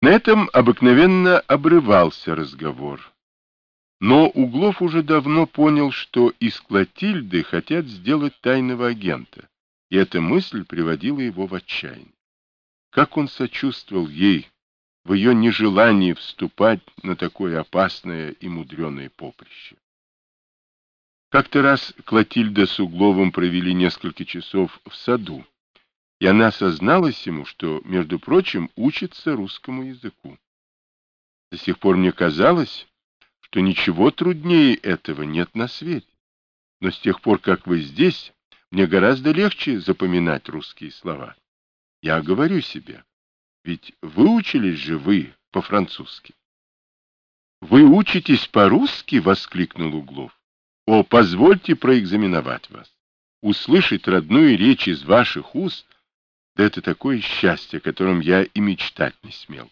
На этом обыкновенно обрывался разговор. Но Углов уже давно понял, что из Клотильды хотят сделать тайного агента, и эта мысль приводила его в отчаяние. Как он сочувствовал ей в ее нежелании вступать на такое опасное и мудреное поприще. Как-то раз Клотильда с Угловым провели несколько часов в саду, и она созналась ему, что, между прочим, учится русскому языку. До сих пор мне казалось, что ничего труднее этого нет на свете. Но с тех пор, как вы здесь, мне гораздо легче запоминать русские слова. Я говорю себе, ведь выучились же вы по-французски. «Вы учитесь по-русски?» — воскликнул Углов. «О, позвольте проэкзаменовать вас. Услышать родную речь из ваших уст — да это такое счастье, о котором я и мечтать не смел.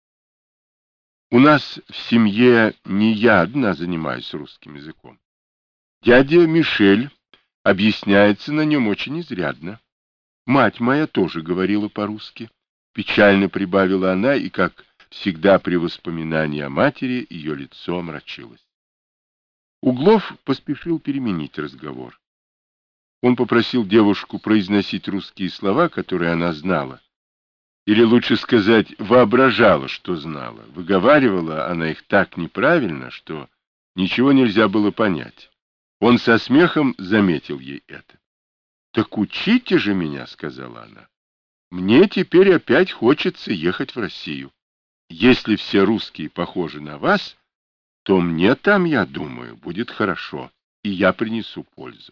У нас в семье не я одна занимаюсь русским языком. Дядя Мишель объясняется на нем очень изрядно. Мать моя тоже говорила по-русски». Печально прибавила она, и, как всегда при воспоминании о матери, ее лицо омрачилось. Углов поспешил переменить разговор. Он попросил девушку произносить русские слова, которые она знала. Или, лучше сказать, воображала, что знала. Выговаривала она их так неправильно, что ничего нельзя было понять. Он со смехом заметил ей это. «Так учите же меня», — сказала она. «Мне теперь опять хочется ехать в Россию. Если все русские похожи на вас, то мне там, я думаю, будет хорошо, и я принесу пользу».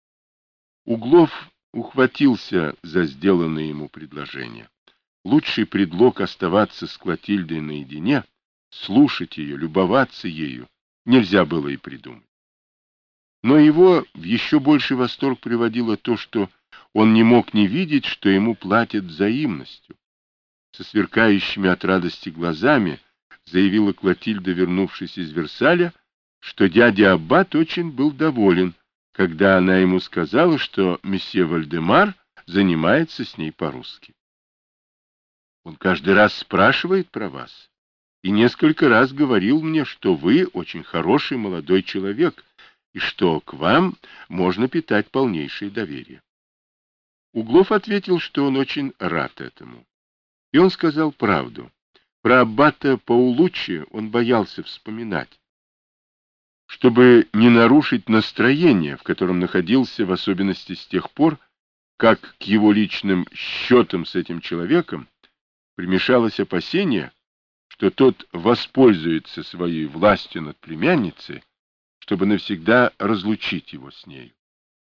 Углов ухватился за сделанное ему предложение. Лучший предлог оставаться с Клотильдой наедине, слушать ее, любоваться ею, нельзя было и придумать. Но его в еще больший восторг приводило то, что он не мог не видеть, что ему платят взаимностью. Со сверкающими от радости глазами заявила Клотильда, вернувшись из Версаля, что дядя Аббат очень был доволен, когда она ему сказала, что месье Вальдемар занимается с ней по-русски. «Он каждый раз спрашивает про вас и несколько раз говорил мне, что вы очень хороший молодой человек и что к вам можно питать полнейшее доверие». Углов ответил, что он очень рад этому. И он сказал правду. Про аббата Паулуччи он боялся вспоминать, чтобы не нарушить настроение, в котором находился, в особенности с тех пор, как к его личным счетам с этим человеком примешалось опасение, что тот воспользуется своей властью над племянницей, чтобы навсегда разлучить его с нею.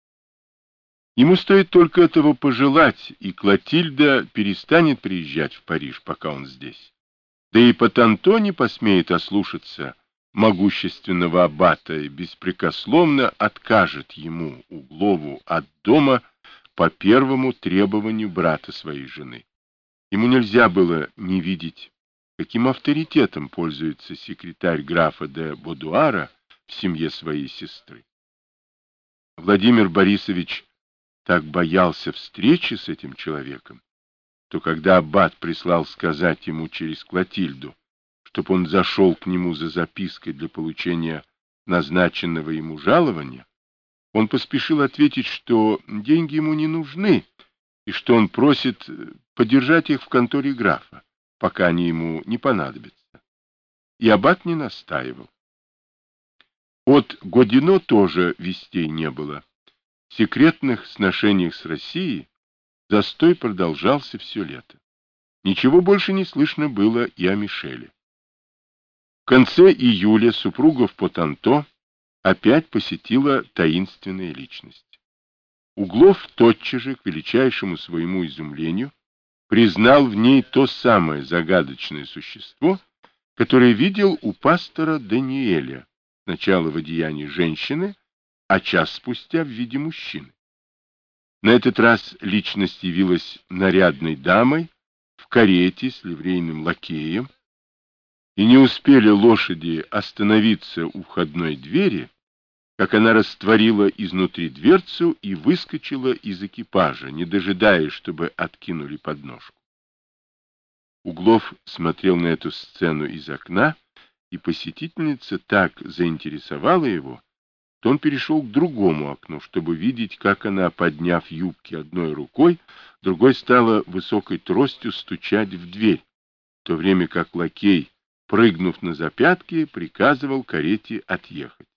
Ему стоит только этого пожелать, и Клотильда перестанет приезжать в Париж, пока он здесь. Да и Потанто не посмеет ослушаться могущественного аббата и беспрекословно откажет ему, Углову, от дома по первому требованию брата своей жены. Ему нельзя было не видеть, каким авторитетом пользуется секретарь графа де Бодуара в семье своей сестры. Владимир Борисович так боялся встречи с этим человеком, то когда аббат прислал сказать ему через Клотильду, чтобы он зашел к нему за запиской для получения назначенного ему жалования, он поспешил ответить, что деньги ему не нужны, и что он просит подержать их в конторе графа, пока они ему не понадобятся. И аббат не настаивал. От Годино тоже вестей не было. В секретных сношениях с Россией застой продолжался все лето. Ничего больше не слышно было и о Мишеле. В конце июля супругов Потанто опять посетила таинственная личность. Углов тотчас же, к величайшему своему изумлению, признал в ней то самое загадочное существо, которое видел у пастора Даниэля, сначала в одеянии женщины, а час спустя в виде мужчины. На этот раз личность явилась нарядной дамой в карете с ливрейным лакеем, и не успели лошади остановиться у входной двери, как она растворила изнутри дверцу и выскочила из экипажа, не дожидаясь, чтобы откинули подножку. Углов смотрел на эту сцену из окна, и посетительница так заинтересовала его, что он перешел к другому окну, чтобы видеть, как она, подняв юбки одной рукой, другой стала высокой тростью стучать в дверь, в то время как лакей, прыгнув на запятки, приказывал карете отъехать.